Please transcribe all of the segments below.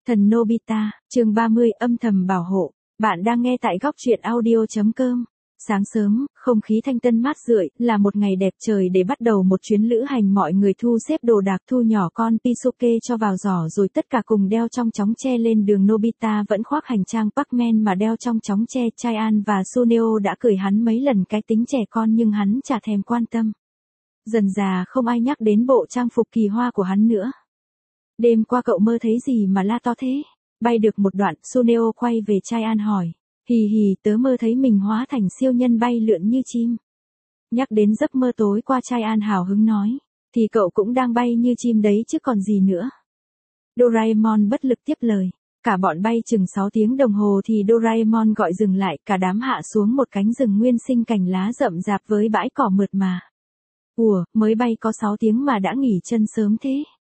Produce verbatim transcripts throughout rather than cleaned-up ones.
Thần Nobita, chương ba mươi, âm thầm bảo hộ. Bạn đang nghe tại góc truyện audio chấm com. Sáng sớm, không khí thanh tân mát rượi, là một ngày đẹp trời để bắt đầu một chuyến lữ hành. Mọi người thu xếp đồ đạc, thu nhỏ con Pisuke cho vào giỏ rồi tất cả cùng đeo trong chóng tre lên đường. Nobita vẫn khoác hành trang Pac-Man mà đeo trong chóng tre. Chaian và Suneo đã cười hắn mấy lần cái tính trẻ con nhưng hắn chả thèm quan tâm. Dần già không ai nhắc đến bộ trang phục kỳ hoa của hắn nữa. Đêm qua cậu mơ thấy gì mà la to thế? Bay được một đoạn, Suneo quay về Chaian hỏi. Hì hì, tớ mơ thấy mình hóa thành siêu nhân bay lượn như chim. Nhắc đến giấc mơ tối qua, Chaian hào hứng nói. Thì cậu cũng đang bay như chim đấy chứ còn gì nữa. Doraemon bất lực tiếp lời. Cả bọn bay chừng sáu tiếng đồng hồ thì Doraemon gọi dừng lại, cả đám hạ xuống một cánh rừng nguyên sinh cành lá rậm rạp với bãi cỏ mượt mà. Ủa, mới bay có sáu tiếng mà đã nghỉ chân sớm thế?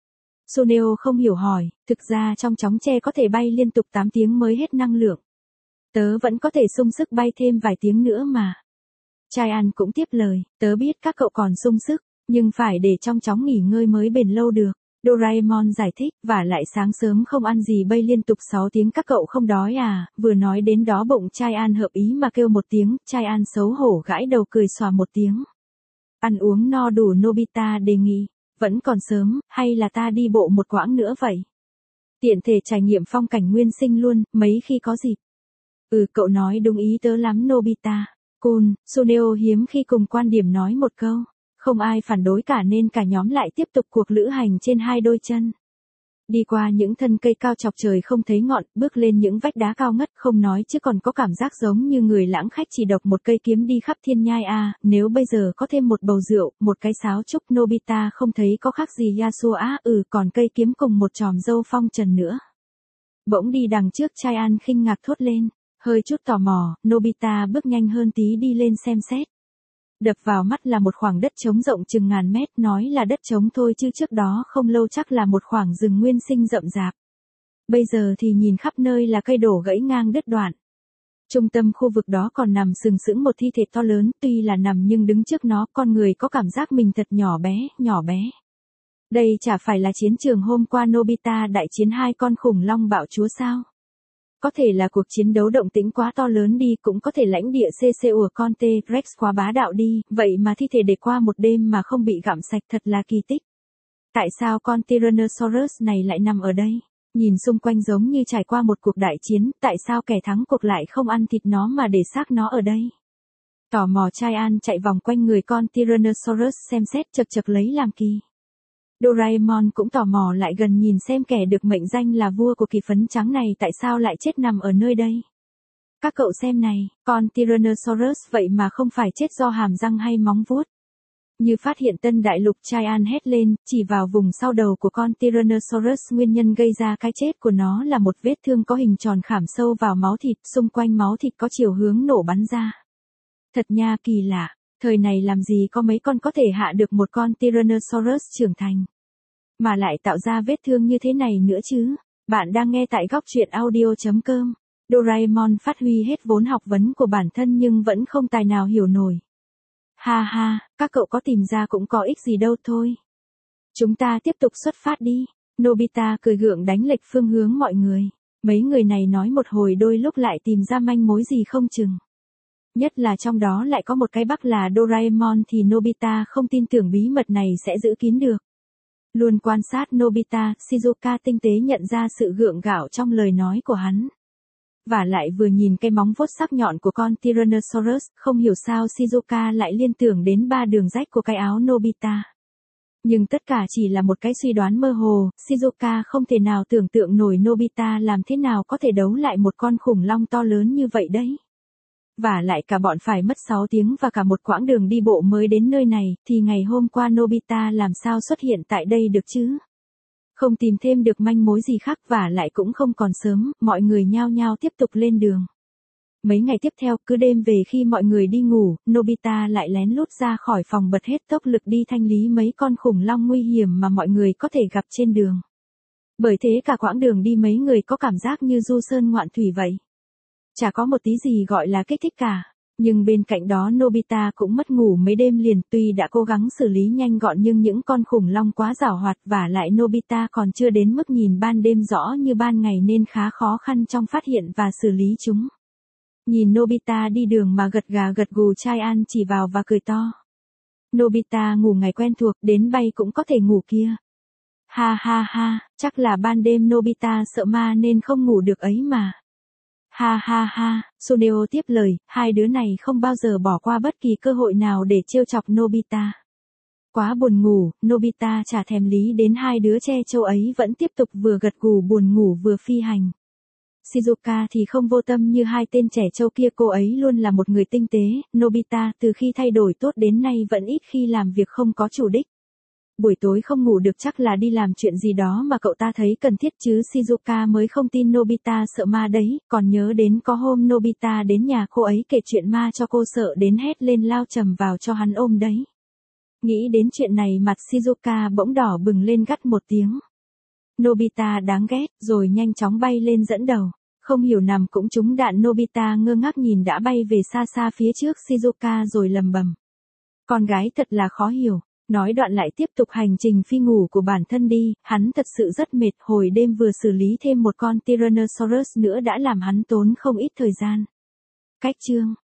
Suneo không hiểu hỏi, thực ra trong chóng tre có thể bay liên tục tám tiếng mới hết năng lượng. Tớ vẫn có thể sung sức bay thêm vài tiếng nữa mà. Chaian cũng tiếp lời, tớ biết các cậu còn sung sức, nhưng phải để trong chóng nghỉ ngơi mới bền lâu được. Doraemon giải thích, và lại sáng sớm không ăn gì bay liên tục sáu tiếng các cậu không đói à? Vừa nói đến đó bụng Chaian hợp ý mà kêu một tiếng, Chaian xấu hổ gãi đầu cười xòa một tiếng. Ăn uống no đủ, Nobita đề nghị. Vẫn còn sớm, hay là ta đi bộ một quãng nữa vậy? Tiện thể trải nghiệm phong cảnh nguyên sinh luôn, mấy khi có dịp. Ừ, cậu nói đúng ý tớ lắm Nobita. Cool, Suneo hiếm khi cùng quan điểm nói một câu. Không ai phản đối cả nên cả nhóm lại tiếp tục cuộc lữ hành trên hai đôi chân. Đi qua những thân cây cao chọc trời không thấy ngọn, bước lên những vách đá cao ngất không nói chứ còn có cảm giác giống như người lãng khách chỉ độc một cây kiếm đi khắp thiên nhai à. Nếu bây giờ có thêm một bầu rượu, một cái sáo trúc, Nobita không thấy có khác gì Yasuo á. Ừ, còn cây kiếm cùng một chòm râu phong trần nữa. Bỗng đi đằng trước, Chaian khinh ngạc thốt lên. Hơi chút tò mò, Nobita bước nhanh hơn tí đi lên xem xét. Đập vào mắt là một khoảng đất trống rộng chừng ngàn mét, nói là đất trống thôi chứ trước đó không lâu chắc là một khoảng rừng nguyên sinh rậm rạp. Bây giờ thì nhìn khắp nơi là cây đổ gãy ngang đứt đoạn. Trung tâm khu vực đó còn nằm sừng sững một thi thể to lớn, tuy là nằm nhưng đứng trước nó con người có cảm giác mình thật nhỏ bé, nhỏ bé. Đây chả phải là chiến trường hôm qua Nobita đại chiến hai con khủng long bạo chúa sao? Có thể là cuộc chiến đấu động tĩnh quá to lớn đi, cũng có thể lãnh địa xê xê của con T-Rex quá bá đạo đi, vậy mà thi thể để qua một đêm mà không bị gặm sạch thật là kỳ tích. Tại sao con Tyrannosaurus này lại nằm ở đây? Nhìn xung quanh giống như trải qua một cuộc đại chiến, tại sao kẻ thắng cuộc lại không ăn thịt nó mà để xác nó ở đây? Tò mò, Chaian chạy vòng quanh người con Tyrannosaurus xem xét chật chật lấy làm kỳ. Doraemon cũng tò mò lại gần nhìn xem kẻ được mệnh danh là vua của kỳ phấn trắng này tại sao lại chết nằm ở nơi đây. Các cậu xem này, con Tyrannosaurus vậy mà không phải chết do hàm răng hay móng vuốt. Như phát hiện tân đại lục, Chaian hét lên, chỉ vào vùng sau đầu của con Tyrannosaurus. Nguyên nhân gây ra cái chết của nó là một vết thương có hình tròn khảm sâu vào máu thịt, xung quanh máu thịt có chiều hướng nổ bắn ra. Thật nha, kỳ lạ. Thời này làm gì có mấy con có thể hạ được một con Tyrannosaurus trưởng thành. Mà lại tạo ra vết thương như thế này nữa chứ. Bạn đang nghe tại góc truyện audio chấm com. Doraemon phát huy hết vốn học vấn của bản thân nhưng vẫn không tài nào hiểu nổi. Ha ha, các cậu có tìm ra cũng có ích gì đâu thôi. Chúng ta tiếp tục xuất phát đi. Nobita cười gượng đánh lệch phương hướng mọi người. Mấy người này nói một hồi đôi lúc lại tìm ra manh mối gì không chừng. Nhất là trong đó lại có một cái bắc là Doraemon thì Nobita không tin tưởng bí mật này sẽ giữ kín được. Luôn quan sát Nobita, Shizuka tinh tế nhận ra sự gượng gạo trong lời nói của hắn. Và lại vừa nhìn cái móng vuốt sắc nhọn của con Tyrannosaurus, không hiểu sao Shizuka lại liên tưởng đến ba đường rách của cái áo Nobita. Nhưng tất cả chỉ là một cái suy đoán mơ hồ, Shizuka không thể nào tưởng tượng nổi Nobita làm thế nào có thể đấu lại một con khủng long to lớn như vậy đấy. Và lại cả bọn phải mất sáu tiếng và cả một quãng đường đi bộ mới đến nơi này, thì ngày hôm qua Nobita làm sao xuất hiện tại đây được chứ? Không tìm thêm được manh mối gì khác và lại cũng không còn sớm, mọi người nhao nhao tiếp tục lên đường. Mấy ngày tiếp theo, cứ đêm về khi mọi người đi ngủ, Nobita lại lén lút ra khỏi phòng bật hết tốc lực đi thanh lý mấy con khủng long nguy hiểm mà mọi người có thể gặp trên đường. Bởi thế cả quãng đường đi mấy người có cảm giác như du sơn ngoạn thủy vậy. Chả có một tí gì gọi là kích thích cả. Nhưng bên cạnh đó Nobita cũng mất ngủ mấy đêm liền, tuy đã cố gắng xử lý nhanh gọn nhưng những con khủng long quá giàu hoạt, và lại Nobita còn chưa đến mức nhìn ban đêm rõ như ban ngày nên khá khó khăn trong phát hiện và xử lý chúng. Nhìn Nobita đi đường mà gật gà gật gù, Chai-an chỉ vào và cười to. Nobita ngủ ngày quen thuộc, đến bay cũng có thể ngủ kia. Ha ha ha, chắc là ban đêm Nobita sợ ma nên không ngủ được ấy mà. Ha ha ha, Suneo tiếp lời, hai đứa này không bao giờ bỏ qua bất kỳ cơ hội nào để trêu chọc Nobita. Quá buồn ngủ, Nobita chả thèm lý đến hai đứa tre trâu ấy, vẫn tiếp tục vừa gật gù buồn ngủ vừa phi hành. Shizuka thì không vô tâm như hai tên trẻ trâu kia, cô ấy luôn là một người tinh tế. Nobita từ khi thay đổi tốt đến nay vẫn ít khi làm việc không có chủ đích. Buổi tối không ngủ được chắc là đi làm chuyện gì đó mà cậu ta thấy cần thiết chứ. Shizuka mới không tin Nobita sợ ma đấy, còn nhớ đến có hôm Nobita đến nhà cô ấy kể chuyện ma cho cô, sợ đến hét lên lao chầm vào cho hắn ôm đấy. Nghĩ đến chuyện này mặt Shizuka bỗng đỏ bừng lên gắt một tiếng. Nobita đáng ghét, rồi nhanh chóng bay lên dẫn đầu. Không hiểu nằm cũng trúng đạn, Nobita ngơ ngác nhìn đã bay về xa xa phía trước Shizuka rồi lầm bầm. Con gái thật là khó hiểu. Nói đoạn lại tiếp tục hành trình phi ngủ của bản thân đi, hắn thật sự rất mệt, hồi đêm vừa xử lý thêm một con Tyrannosaurus nữa đã làm hắn tốn không ít thời gian. Cách chương